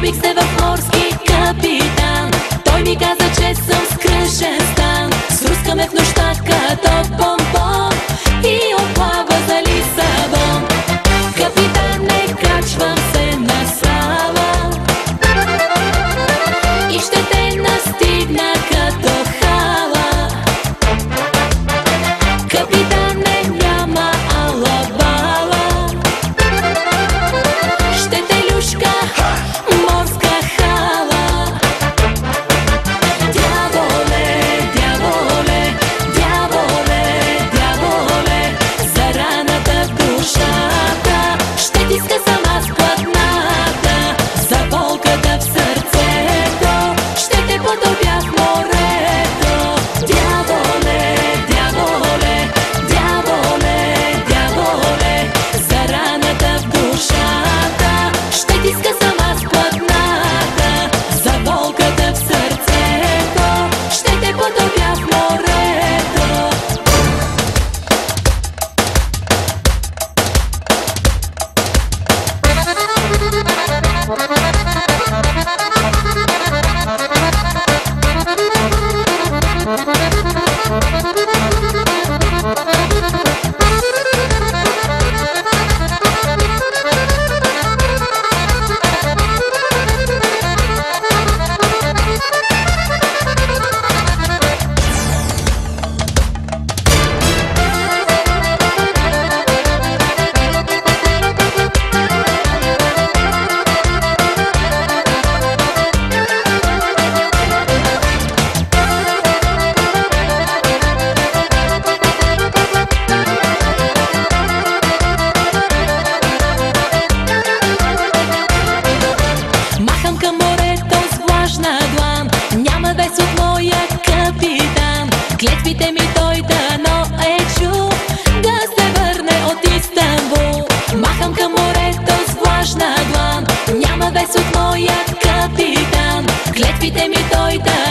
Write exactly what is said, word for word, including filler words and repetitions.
влюбих се в морски капитан. Той ми каза, че съм скръшен стан. Срускаме в нощта като бомбон и оплава за Лисабон. Капитане, качвам се на сала и ще те настигна като хала. Капитане, няма алабала, ще те люшка морска хала. Дяволе, дяволе, дяволе, дяволе, за раната в душата ще ти скъсам аз платната. За болката в сърцето ще те потопя в морето. Дяволе, дяволе, дяволе, дяволе, за раната в душата ще ти скъсам аз платната. За болката в сърцето ще те потопя в морето. Махам към морето с влажна длан, няма вес от моя капитан. Клетвите ми той дано е чул, да се върне от Истанбул. Махам към морето с влажна длан, няма вес от моя капитан. Клетвите ми той дано